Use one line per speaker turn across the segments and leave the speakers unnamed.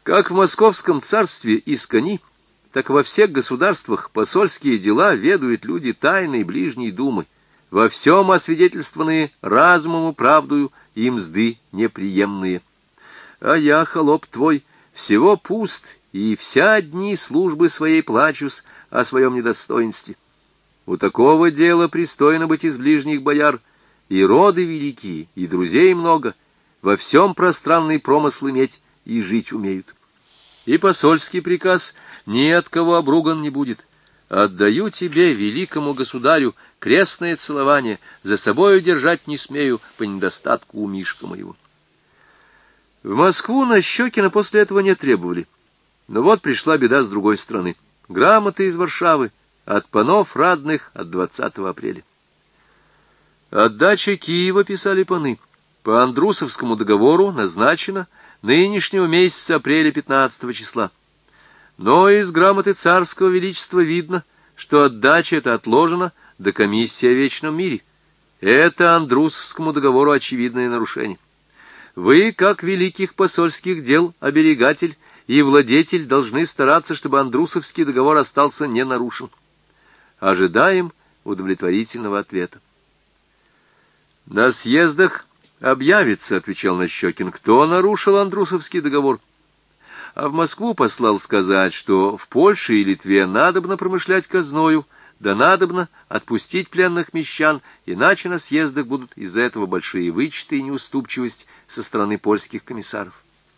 Как в московском царстве искони, так во всех государствах посольские дела ведают люди тайной ближней думы, во всем освидетельствованные разумом и правдою и мзды неприемные. А я, холоп твой, всего пуст, и вся дни службы своей плачусь о своем недостоинстве. У такого дела пристойно быть из ближних бояр, и роды великие, и друзей много, во всем пространный промысл иметь, и жить умеют. И посольский приказ ни от кого обруган не будет. Отдаю тебе, великому государю, крестное целование, за собою держать не смею по недостатку у Мишка моего. В Москву Нащекина после этого не требовали. Но вот пришла беда с другой стороны. Грамоты из Варшавы от панов радных от 20 апреля. Отдача Киева, писали паны, по Андрусовскому договору назначена нынешнего месяца апреля 15 числа. Но из грамоты царского величества видно, что отдача эта отложена до комиссии о вечном мире. Это Андрусовскому договору очевидное нарушение. Вы, как великих посольских дел оберегатель и владетель, должны стараться, чтобы Андрусовский договор остался не нарушен. Ожидаем удовлетворительного ответа. На съездах объявится, — отвечал Нащекин, — кто нарушил Андрусовский договор. А в Москву послал сказать, что в Польше и Литве надобно промышлять казною, да надобно отпустить пленных мещан, иначе на съездах будут из-за этого большие вычеты и неуступчивость со стороны польских комиссаров.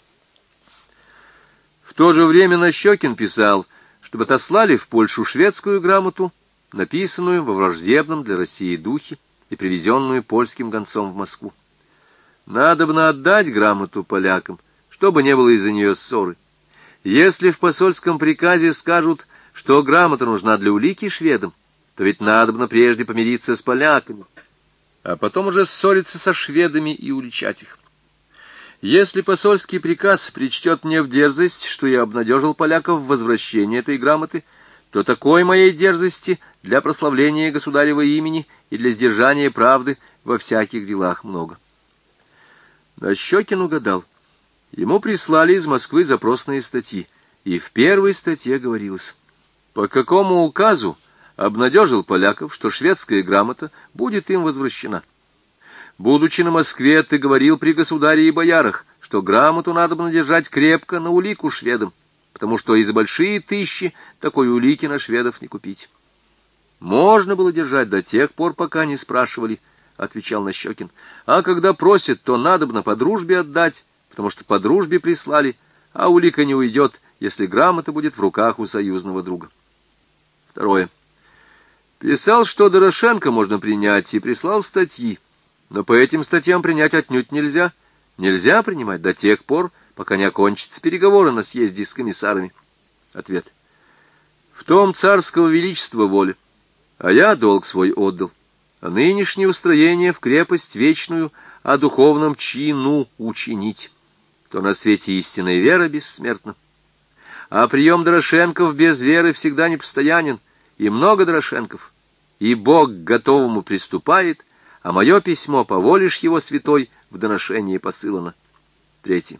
В то же время Нащекин писал, чтобы отослали в Польшу шведскую грамоту, написанную во враждебном для России духе и привезенную польским гонцом в Москву. Надобно отдать грамоту полякам, чтобы не было из-за нее ссоры. Если в посольском приказе скажут, что грамота нужна для улики шведам, то ведь надобно прежде помириться с поляками, а потом уже ссориться со шведами и уличать их. Если посольский приказ причтет мне в дерзость, что я обнадежил поляков в возвращении этой грамоты, то такой моей дерзости для прославления государева имени и для сдержания правды во всяких делах много. Нащекин угадал. Ему прислали из Москвы запросные статьи, и в первой статье говорилось: по какому указу обнадежил поляков, что шведская грамота будет им возвращена. Будучи на Москве, ты говорил при государе и боярах, что грамоту надо держать крепко на улику шведам, потому что и за большие тысячи такой улики на шведов не купить. Можно было держать до тех пор, пока не спрашивали, — отвечал Нащекин. А когда просят, то надобно по дружбе отдать, потому что по дружбе прислали, а улика не уйдет, если грамота будет в руках у союзного друга. Второе. Писал, что Дорошенко можно принять, и прислал статьи. Но по этим статьям принять отнюдь нельзя. Нельзя принимать до тех пор, пока не окончатся переговоры на съезде с комиссарами. Ответ. В том царского величества воля, а я долг свой отдал. А нынешнее устроение в крепость вечную о духовном чину учинить. То на свете истинная вера бессмертна. А прием Дорошенков без веры всегда непостоянен, и много Дорошенков. И Бог к готовому приступает, а мое письмо по воле ж его святой в доношение посылано. Третье.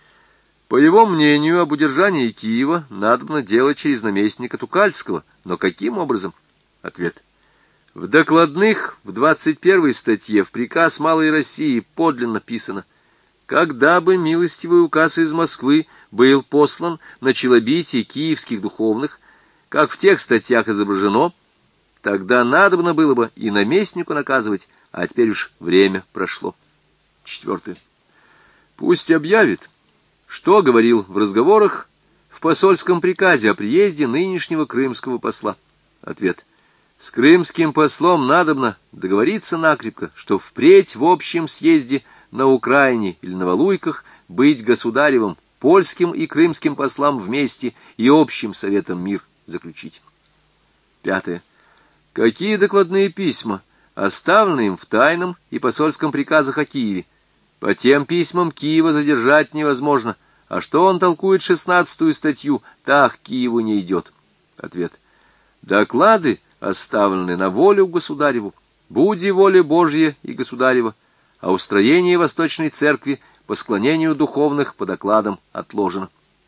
По его мнению, об удержании Киева надобно делать через наместника Тукальского, но каким образом? Ответ. В докладных в 21 статье в приказ Малой России подлинно писано: когда бы милостивый указ из Москвы был послан на челобитие киевских духовных, как в тех статьях изображено, тогда надобно было бы и наместнику наказывать, а теперь уж время прошло. Четвертое. Пусть объявит, что говорил в разговорах в посольском приказе о приезде нынешнего крымского посла. Ответ. С крымским послом надобно договориться накрепко, что впредь в общем съезде на Украине или на Валуйках быть государевым, польским и крымским послам вместе и общим советом мир заключить. Пятое. Какие докладные письма оставлены им в тайном и посольском приказах о Киеве? По тем письмам Киева задержать невозможно, а что он толкует 16-ю статью, так Киеву не идет. Ответ. Доклады оставлены на волю государеву, буди воля Божья и государева, а устроение Восточной Церкви по склонению духовных по докладам отложено.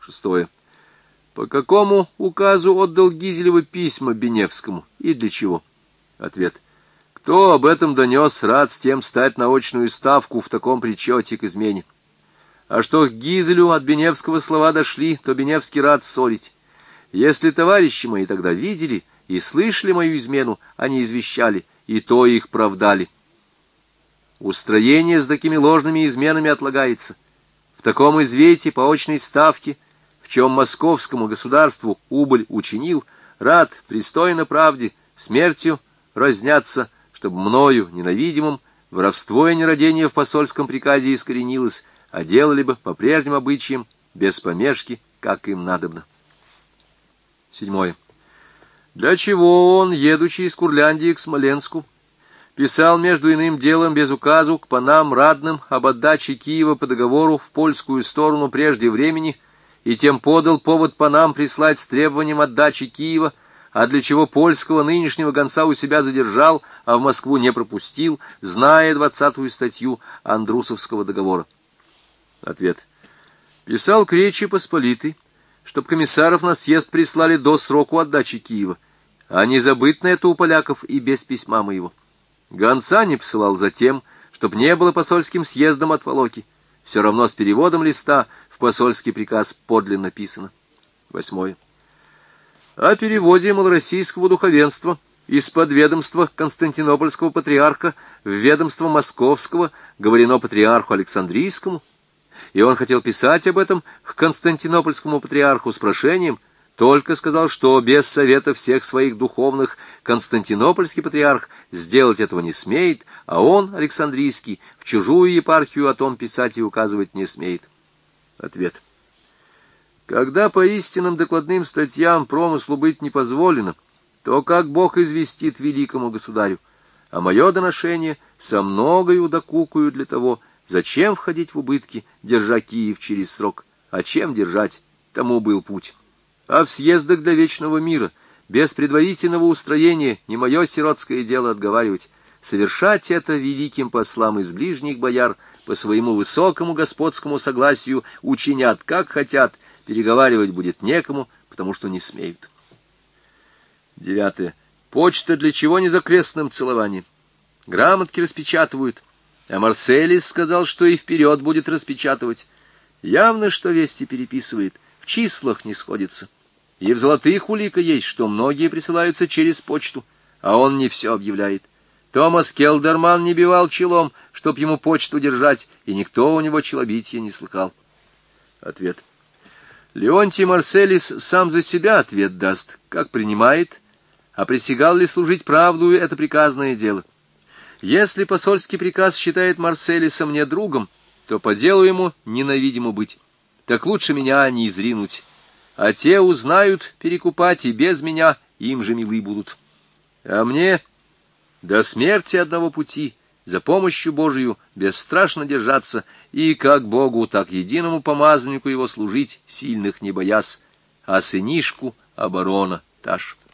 Шестое. По какому указу отдал Гизелевы письма Беневскому и для чего? Ответ. Кто об этом донес, рад с тем стать на очную ставку в таком причете к измене. А что к Гизелю от Беневского слова дошли, то Беневский рад ссорить. Если товарищи мои тогда видели и слышали мою измену, они извещали, и то их правдали. Устроение с такими ложными изменами отлагается. В таком извете по очной ставке, в чем московскому государству убыль учинил, рад пристойно правде смертью разняться, чтобы мною, ненавидимым, воровство и нерадение в посольском приказе искоренилось, а делали бы по прежним обычаям, без помешки, как им надобно. Седьмое. Для чего он, едучи из Курляндии к Смоленску, писал между иным делом без указу к панам Радным об отдаче Киева по договору в польскую сторону прежде времени, и тем подал повод панам прислать с требованием отдачи Киева, а для чего польского нынешнего гонца у себя задержал, а в Москву не пропустил, зная 20-ю статью Андрусовского договора? Ответ. Писал к Речи Посполитой, чтоб комиссаров на съезд прислали до сроку отдачи Киева, а не забыть на это у поляков и без письма моего. Гонца не посылал за тем, чтоб не было посольским съездом отволоки. Все равно с переводом листа в посольский приказ подлинно написано. Восьмое. О переводе малороссийского духовенства из-под ведомства Константинопольского патриарха в ведомство Московского говорено патриарху Александрийскому, и он хотел писать об этом к Константинопольскому патриарху с прошением, только сказал, что без совета всех своих духовных Константинопольский патриарх сделать этого не смеет, а он, Александрийский, в чужую епархию о том писать и указывать не смеет. Ответ. Когда по истинным докладным статьям промыслу быть не позволено, то как Бог известит великому государю, а мое доношение со многою докукую для того, зачем входить в убытки, держа Киев через срок, а чем держать, тому был путь. А в съездах для вечного мира, без предварительного устроения, не мое сиротское дело отговаривать, совершать это великим послам из ближних бояр по своему высокому господскому согласию учинят, как хотят, переговаривать будет некому, потому что не смеют. Девятое. Почта для чего не за крестным целованием? Грамотки распечатывают, а Марселис сказал, что и вперед будет распечатывать. Явно, что вести переписывает, в числах не сходится. И в золотых улика есть, что многие присылаются через почту, а он не все объявляет. Томас Келдерман не бивал челом, чтоб ему почту держать, и никто у него челобития не слыхал. Ответ. Леонтий Марселис сам за себя ответ даст, как принимает, а присягал ли служить правдою — это приказное дело. Если посольский приказ считает Марселиса мне другом, то по делу ему ненавидимо быть. Так лучше меня не изринуть. А те узнают перекупать, и без меня им же милы будут. А мне до смерти одного пути, за помощью Божию, бесстрашно держаться, и как Богу, так единому помазаннику его служить, сильных не боясь, а сынишку оборона та ж.